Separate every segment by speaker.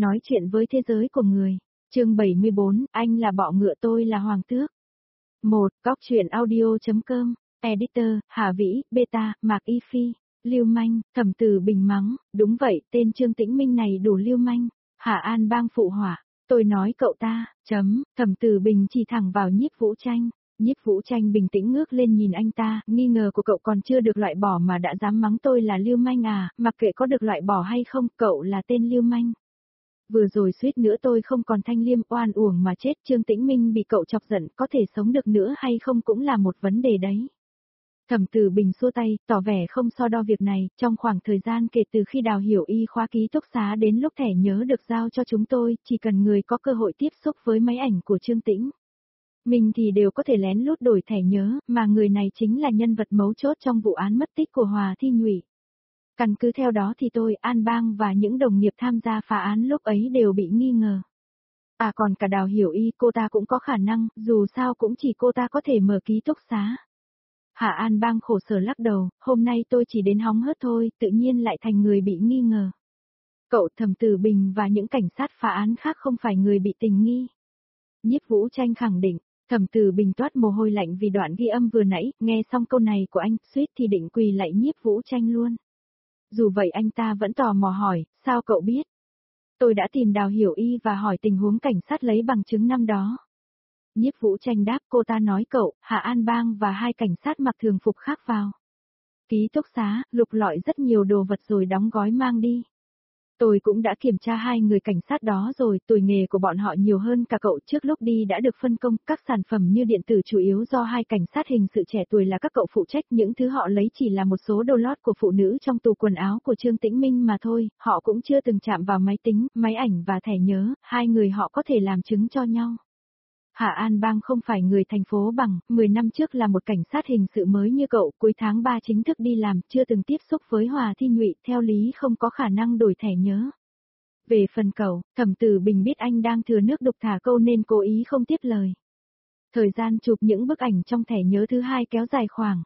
Speaker 1: Nói chuyện với thế giới của người. Chương 74, anh là bọ ngựa tôi là hoàng tước. 1. Góc truyện audio.com. Editor, Hà Vĩ, Beta, Mạc Y Phi. Lưu manh, Thẩm Tử Bình mắng, đúng vậy, tên Trương Tĩnh Minh này đủ lưu manh. Hạ An Bang phụ họa, tôi nói cậu ta, Thẩm Tử Bình chỉ thẳng vào Nhiếp Vũ Tranh. Nhiếp Vũ Tranh bình tĩnh ngước lên nhìn anh ta, nghi ngờ của cậu còn chưa được loại bỏ mà đã dám mắng tôi là lưu manh à, mặc kệ có được loại bỏ hay không, cậu là tên lưu manh. Vừa rồi suýt nữa tôi không còn thanh liêm oan uổng mà chết, Trương Tĩnh Minh bị cậu chọc giận, có thể sống được nữa hay không cũng là một vấn đề đấy. Thẩm Tử Bình xua tay, tỏ vẻ không so đo việc này, trong khoảng thời gian kể từ khi Đào Hiểu Y khóa ký túc xá đến lúc thẻ nhớ được giao cho chúng tôi, chỉ cần người có cơ hội tiếp xúc với máy ảnh của Trương Tĩnh mình thì đều có thể lén lút đổi thẻ nhớ, mà người này chính là nhân vật mấu chốt trong vụ án mất tích của Hòa Thi Nhụy. Căn cứ theo đó thì tôi, An Bang và những đồng nghiệp tham gia phá án lúc ấy đều bị nghi ngờ. À còn cả Đào Hiểu Y, cô ta cũng có khả năng, dù sao cũng chỉ cô ta có thể mở ký túc xá. Hạ An Bang khổ sở lắc đầu, hôm nay tôi chỉ đến hóng hớt thôi, tự nhiên lại thành người bị nghi ngờ. Cậu Thẩm Tử Bình và những cảnh sát phá án khác không phải người bị tình nghi. Nhiếp Vũ Tranh khẳng định. Thẩm Tử Bình toát mồ hôi lạnh vì đoạn ghi âm vừa nãy, nghe xong câu này của anh, suýt thì định quỳ lạy Nhiếp Vũ Tranh luôn. Dù vậy anh ta vẫn tò mò hỏi, sao cậu biết? Tôi đã tìm Đào Hiểu Y và hỏi tình huống cảnh sát lấy bằng chứng năm đó. Nhiếp Vũ Tranh đáp, cô ta nói cậu, Hạ An Bang và hai cảnh sát mặc thường phục khác vào ký túc xá, lục lọi rất nhiều đồ vật rồi đóng gói mang đi. Tôi cũng đã kiểm tra hai người cảnh sát đó rồi, tuổi nghề của bọn họ nhiều hơn cả cậu, trước lúc đi đã được phân công, các sản phẩm như điện tử chủ yếu do hai cảnh sát hình sự trẻ tuổi là các cậu phụ trách, những thứ họ lấy chỉ là một số đồ lót của phụ nữ trong tủ quần áo của Trương Tĩnh Minh mà thôi, họ cũng chưa từng chạm vào máy tính, máy ảnh và thẻ nhớ, hai người họ có thể làm chứng cho nhau. Hạ An Bang không phải người thành phố Bằng, 10 năm trước là một cảnh sát hình sự mới như cậu, cuối tháng 3 chính thức đi làm, chưa từng tiếp xúc với Hòa Thi Nhụy, theo lý không có khả năng đổi thẻ nhớ. Về phần cậu, Thẩm Tử Bình biết anh đang thừa nước đục thả câu nên cố ý không tiếp lời. Thời gian chụp những bức ảnh trong thẻ nhớ thứ hai kéo dài khoảng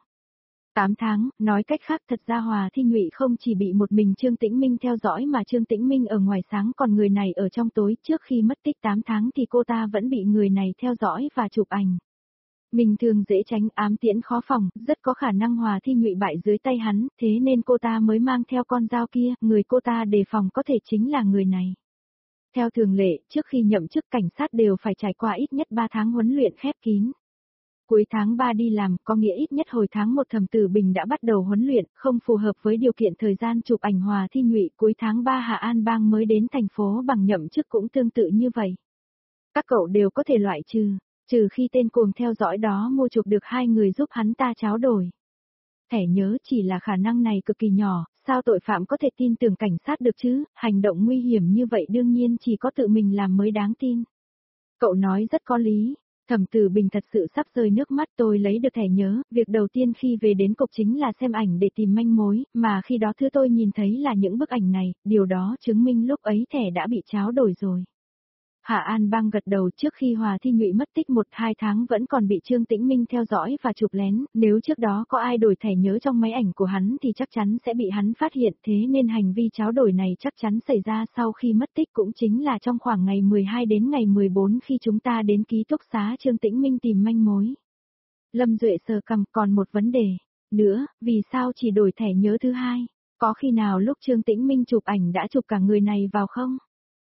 Speaker 1: 8 tháng, nói cách khác thật ra Hòa Thi Nhụy không chỉ bị một mình Trương Tĩnh Minh theo dõi mà Trương Tĩnh Minh ở ngoài sáng còn người này ở trong tối, trước khi mất tích 8 tháng thì cô ta vẫn bị người này theo dõi và chụp ảnh. Mình thường dễ tránh, ám tiễn khó phòng, rất có khả năng Hòa Thi Nhụy bại dưới tay hắn, thế nên cô ta mới mang theo con dao kia, người cô ta đề phòng có thể chính là người này. Theo thường lệ, trước khi nhậm chức cảnh sát đều phải trải qua ít nhất 3 tháng huấn luyện khép kín. Cuối tháng 3 đi làm, có nghĩa ít nhất hồi tháng 1 Thẩm Tử Bình đã bắt đầu huấn luyện, không phù hợp với điều kiện thời gian chụp ảnh Hòa Thi Nhụy, cuối tháng 3 Hạ An Bang mới đến thành phố Bằng nhậm chức cũng tương tự như vậy. Các cậu đều có thể loại trừ khi tên cuồng theo dõi đó mua chuộc được hai người giúp hắn ta tráo đổi thẻ nhớ, chỉ là khả năng này cực kỳ nhỏ, sao tội phạm có thể tin tưởng cảnh sát được chứ, hành động nguy hiểm như vậy đương nhiên chỉ có tự mình làm mới đáng tin. Cậu nói rất có lý. Thẩm Tử Bình thật sự sắp rơi nước mắt, tôi lấy được thẻ nhớ, việc đầu tiên khi về đến cục chính là xem ảnh để tìm manh mối, mà khi đó thứ tôi nhìn thấy là những bức ảnh này, điều đó chứng minh lúc ấy thẻ đã bị tráo đổi rồi. Hạ An Bang gật đầu, trước khi Hòa Thi Nhụy mất tích 1-2 tháng vẫn còn bị Trương Tĩnh Minh theo dõi và chụp lén, nếu trước đó có ai đổi thẻ nhớ trong máy ảnh của hắn thì chắc chắn sẽ bị hắn phát hiện, thế nên hành vi tráo đổi này chắc chắn xảy ra sau khi mất tích, cũng chính là trong khoảng ngày 12 đến ngày 14 khi chúng ta đến ký túc xá Trương Tĩnh Minh tìm manh mối. Lâm Duệ sờ cằm, còn một vấn đề nữa, vì sao chỉ đổi thẻ nhớ thứ hai? Có khi nào lúc Trương Tĩnh Minh chụp ảnh đã chụp cả người này vào không?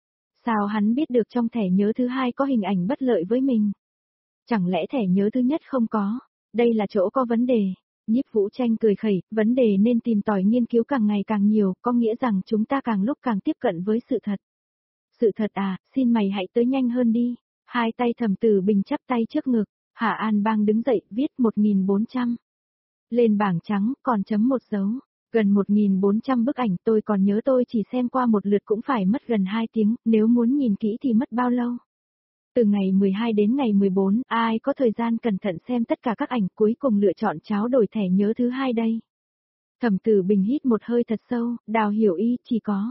Speaker 1: Sao hắn biết được trong thẻ nhớ thứ hai có hình ảnh bất lợi với mình? Chẳng lẽ thẻ nhớ thứ nhất không có? Đây là chỗ có vấn đề. Nhiếp Vũ Tranh cười khẩy, vấn đề nên tìm tòi nghiên cứu càng ngày càng nhiều, có nghĩa rằng chúng ta càng lúc càng tiếp cận với sự thật. Sự thật à, xin mày hãy tới nhanh hơn đi. Hai tay Thẩm Tử Bình chắp tay trước ngực, Hạ An Bang đứng dậy, viết 1400. Lên bảng trắng, còn chấm một dấu. Gần 1400 bức ảnh, tôi còn nhớ tôi chỉ xem qua một lượt cũng phải mất gần 2 tiếng, nếu muốn nhìn kỹ thì mất bao lâu? Từ ngày 12 đến ngày 14, ai có thời gian cẩn thận xem tất cả các ảnh, cuối cùng lựa chọn tráo đổi thẻ nhớ thứ hai đây? Thẩm Tử Bình hít một hơi thật sâu, Đào Hiểu Y chỉ có.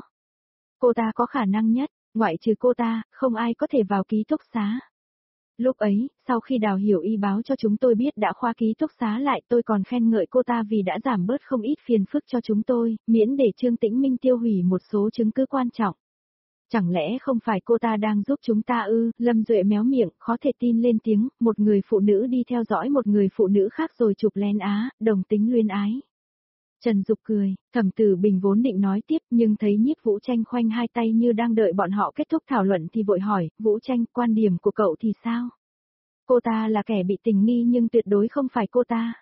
Speaker 1: Cô ta có khả năng nhất, ngoại trừ cô ta, không ai có thể vào ký túc xá. Lúc ấy, sau khi Đào Hiểu Y báo cho chúng tôi biết đã khóa ký túc xá lại, tôi còn khen ngợi cô ta vì đã giảm bớt không ít phiền phức cho chúng tôi, miễn để Trương Tĩnh Minh tiêu hủy một số chứng cứ quan trọng. Chẳng lẽ không phải cô ta đang giúp chúng ta ư? Lâm Duệ méo miệng, khó thể tin lên tiếng, một người phụ nữ đi theo dõi một người phụ nữ khác rồi chụp lén á, đồng tính luyến ái. Trần Dục cười, Thẩm Tử Bình vốn định nói tiếp nhưng thấy Nhiếp Vũ Tranh khoanh hai tay như đang đợi bọn họ kết thúc thảo luận thì vội hỏi, Vũ Tranh, quan điểm của cậu thì sao? Cô ta là kẻ bị tình nghi nhưng tuyệt đối không phải cô ta.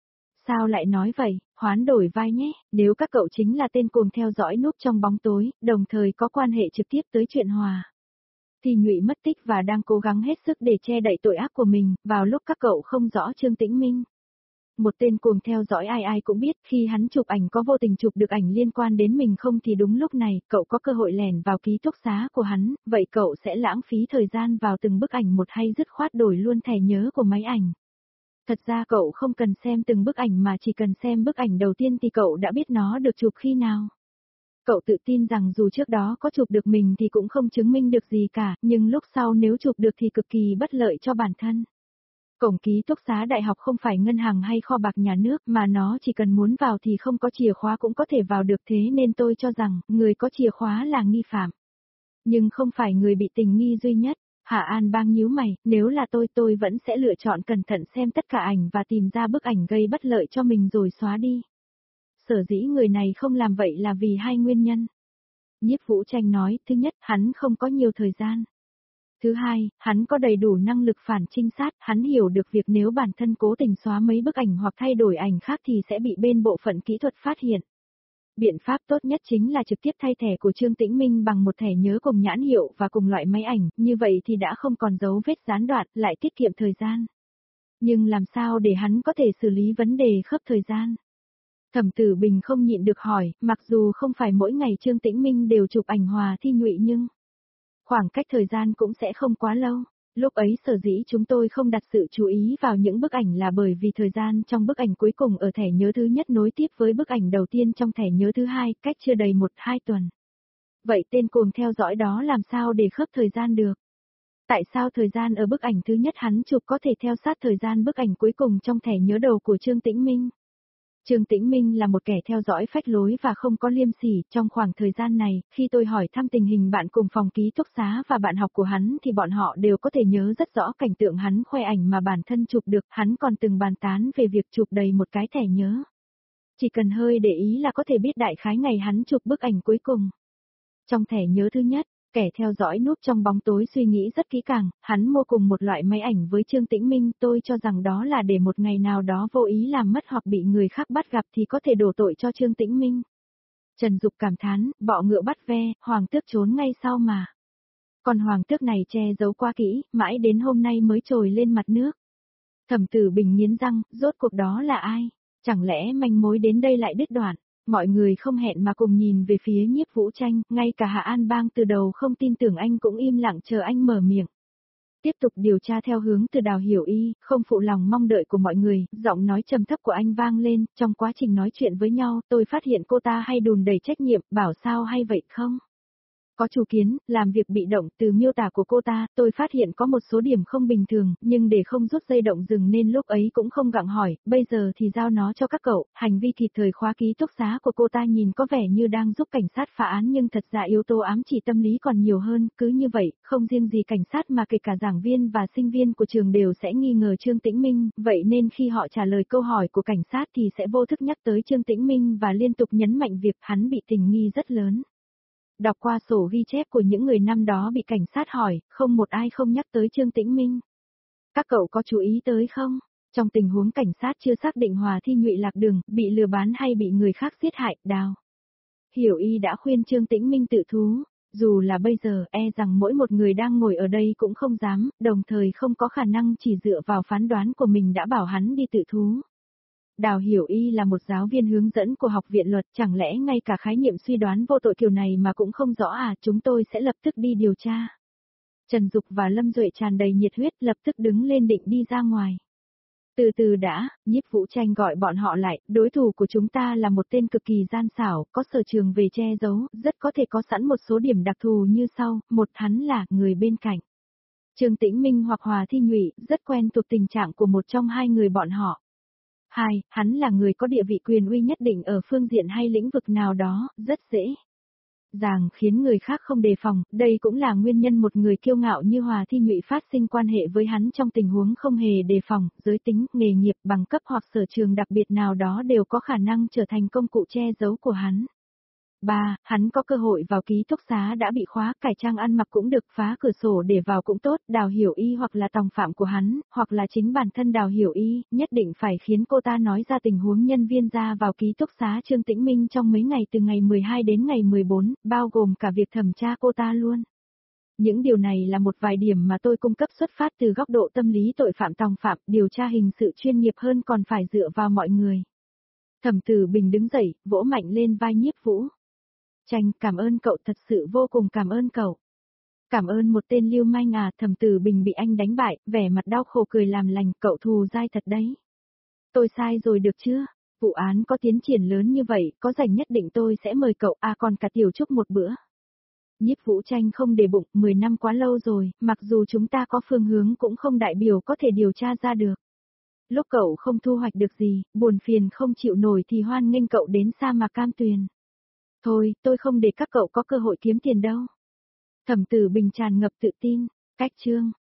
Speaker 1: Sao lại nói vậy, hoán đổi vai nhé, nếu các cậu chính là tên cuồng theo dõi núp trong bóng tối, đồng thời có quan hệ trực tiếp tới chuyện Hòa. Thì Nhụy mất tích và đang cố gắng hết sức để che đậy tội ác của mình, vào lúc các cậu không rõ Trương Tĩnh Minh. Một tên cuồng theo dõi ai ai cũng biết khi hắn chụp ảnh có vô tình chụp được ảnh liên quan đến mình không thì đúng lúc này cậu có cơ hội lẻn vào ký túc xá của hắn, vậy cậu sẽ lãng phí thời gian vào từng bức ảnh một hay dứt khoát đổi luôn thẻ nhớ của máy ảnh. Thật ra cậu không cần xem từng bức ảnh mà chỉ cần xem bức ảnh đầu tiên thì cậu đã biết nó được chụp khi nào. Cậu tự tin rằng dù trước đó có chụp được mình thì cũng không chứng minh được gì cả, nhưng lúc sau nếu chụp được thì cực kỳ bất lợi cho bản thân. Cổng ký túc xá đại học không phải ngân hàng hay kho bạc nhà nước mà nó chỉ cần muốn vào thì không có chìa khóa cũng có thể vào được, thế nên tôi cho rằng người có chìa khóa là nghi phạm. Nhưng không phải người bị tình nghi duy nhất. Hạ An Bang nhíu mày, nếu là tôi vẫn sẽ lựa chọn cẩn thận xem tất cả ảnh và tìm ra bức ảnh gây bất lợi cho mình rồi xóa đi. Sở dĩ người này không làm vậy là vì hai nguyên nhân. Nhiếp Vũ Tranh nói, thứ nhất, hắn không có nhiều thời gian. Thứ hai, hắn có đầy đủ năng lực phản trinh sát, hắn hiểu được việc nếu bản thân cố tình xóa mấy bức ảnh hoặc thay đổi ảnh khác thì sẽ bị bên bộ phận kỹ thuật phát hiện. Biện pháp tốt nhất chính là trực tiếp thay thẻ của Trương Tĩnh Minh bằng một thẻ nhớ cùng nhãn hiệu và cùng loại máy ảnh, như vậy thì đã không còn dấu vết gián đoạn, lại tiết kiệm thời gian. Nhưng làm sao để hắn có thể xử lý vấn đề khớp thời gian? Thẩm Tử Bình không nhịn được hỏi, mặc dù không phải mỗi ngày Trương Tĩnh Minh đều chụp ảnh Hòa Thi Nhụy nhưng khoảng cách thời gian cũng sẽ không quá lâu. Lúc ấy sở dĩ chúng tôi không đặt sự chú ý vào những bức ảnh là bởi vì thời gian trong bức ảnh cuối cùng ở thẻ nhớ thứ nhất nối tiếp với bức ảnh đầu tiên trong thẻ nhớ thứ hai, cách chưa đầy 1-2 tuần. Vậy tên cuồng theo dõi đó làm sao để khớp thời gian được? Tại sao thời gian ở bức ảnh thứ nhất hắn chụp có thể theo sát thời gian bức ảnh cuối cùng trong thẻ nhớ đầu của Trương Tĩnh Minh? Trương Tĩnh Minh là một kẻ theo dõi phách lối và không có liêm sỉ, trong khoảng thời gian này, khi tôi hỏi thăm tình hình bạn cùng phòng ký túc xá và bạn học của hắn thì bọn họ đều có thể nhớ rất rõ cảnh tượng hắn khoe ảnh mà bản thân chụp được, hắn còn từng bàn tán về việc chụp đầy một cái thẻ nhớ. Chỉ cần hơi để ý là có thể biết đại khái ngày hắn chụp bức ảnh cuối cùng. Trong thẻ nhớ thứ nhất, kẻ theo dõi núp trong bóng tối suy nghĩ rất kỹ càng, hắn mua cùng một loại máy ảnh với Trương Tĩnh Minh, tôi cho rằng đó là để một ngày nào đó vô ý làm mất hoặc bị người khác bắt gặp thì có thể đổ tội cho Trương Tĩnh Minh. Trần Dục cảm thán, bọ ngựa bắt ve, hoàng tước trốn ngay sau mà. Còn hoàng tước này che giấu quá kỹ, mãi đến hôm nay mới trồi lên mặt nước. Thẩm Tử Bình nghiến răng, rốt cuộc đó là ai? Chẳng lẽ manh mối đến đây lại đứt đoạn? Mọi người không hẹn mà cùng nhìn về phía Nhiếp Vũ Tranh, ngay cả Hạ An Bang từ đầu không tin tưởng anh cũng im lặng chờ anh mở miệng. Tiếp tục điều tra theo hướng từ Đào Hiểu Y, không phụ lòng mong đợi của mọi người, giọng nói trầm thấp của anh vang lên, trong quá trình nói chuyện với nhau, tôi phát hiện cô ta hay đùn đẩy trách nhiệm, bảo sao hay vậy không? Có chủ kiến, làm việc bị động, từ miêu tả của cô ta, tôi phát hiện có một số điểm không bình thường, nhưng để không rút dây động rừng nên lúc ấy cũng không gặng hỏi, bây giờ thì giao nó cho các cậu, hành vi kịp thời khóa ký túc xá của cô ta nhìn có vẻ như đang giúp cảnh sát phá án nhưng thật ra yếu tố ám chỉ tâm lý còn nhiều hơn, cứ như vậy, không riêng gì cảnh sát mà kể cả giảng viên và sinh viên của trường đều sẽ nghi ngờ Trương Tĩnh Minh, vậy nên khi họ trả lời câu hỏi của cảnh sát thì sẽ vô thức nhắc tới Trương Tĩnh Minh và liên tục nhấn mạnh việc hắn bị tình nghi rất lớn. Đọc qua sổ ghi chép của những người năm đó bị cảnh sát hỏi, không một ai không nhắc tới Trương Tĩnh Minh. Các cậu có chú ý tới không? Trong tình huống cảnh sát chưa xác định Hòa Thi Nhụy lạc đường, bị lừa bán hay bị người khác giết hại, Đào Hiểu Y đã khuyên Trương Tĩnh Minh tự thú. Dù là bây giờ, e rằng mỗi một người đang ngồi ở đây cũng không dám, đồng thời không có khả năng chỉ dựa vào phán đoán của mình đã bảo hắn đi tự thú. Đào Hiểu Y là một giáo viên hướng dẫn của học viện luật, chẳng lẽ ngay cả khái niệm suy đoán vô tội kiểu này mà cũng không rõ à, chúng tôi sẽ lập tức đi điều tra. Trần Dục và Lâm Duệ tràn đầy nhiệt huyết lập tức đứng lên định đi ra ngoài. Từ từ đã, Nhiếp Vũ Tranh gọi bọn họ lại, đối thủ của chúng ta là một tên cực kỳ gian xảo, có sở trường về che giấu, rất có thể có sẵn một số điểm đặc thù như sau, một hắn là người bên cạnh. Trương Tĩnh Minh hoặc Hòa Thi Nhụy, rất quen thuộc tình trạng của một trong hai người bọn họ. Hai, hắn là người có địa vị quyền uy nhất định ở phương diện hay lĩnh vực nào đó, rất Ràng khiến người khác không đề phòng, đây cũng là nguyên nhân một người kiêu ngạo như Hòa Thi Nhụy phát sinh quan hệ với hắn trong tình huống không hề đề phòng, giới tính, nghề nghiệp, bằng cấp hoặc sở trường đặc biệt nào đó đều có khả năng trở thành công cụ che giấu của hắn. 3. Hắn có cơ hội vào ký túc xá đã bị khóa, cải trang ăn mặc cũng được, phá cửa sổ để vào cũng tốt, Đào Hiểu Y hoặc là tòng phạm của hắn, hoặc là chính bản thân Đào Hiểu Y, nhất định phải khiến cô ta nói ra tình huống nhân viên ra vào ký túc xá Trương Tĩnh Minh trong mấy ngày từ ngày 12 đến ngày 14, bao gồm cả việc thẩm tra cô ta luôn. Những điều này là một vài điểm mà tôi cung cấp xuất phát từ góc độ tâm lý tội phạm tòng phạm, điều tra hình sự chuyên nghiệp hơn còn phải dựa vào mọi người. Thẩm Tử Bình đứng dậy, vỗ mạnh lên vai Nhiếp Vũ. Tranh, cảm ơn cậu, thật sự vô cùng cảm ơn cậu. Cảm ơn một tên lưu manh à, Thẩm Tử Bình bị anh đánh bại, vẻ mặt đau khổ cười làm lành, cậu thù dai thật đấy. Tôi sai rồi được chưa? Vụ án có tiến triển lớn như vậy, có rảnh nhất định tôi sẽ mời cậu, còn cả Tiểu Trúc một bữa. Nhiếp Vũ Tranh không để bụng, 10 năm quá lâu rồi, mặc dù chúng ta có phương hướng cũng không đại biểu có thể điều tra ra được. Lúc cậu không thu hoạch được gì, buồn phiền không chịu nổi thì hoan nghênh cậu đến sa mạc Cam Tuyền. Thôi, tôi không để các cậu có cơ hội kiếm tiền đâu. Thẩm Tử Bình tràn ngập tự tin, cách chương.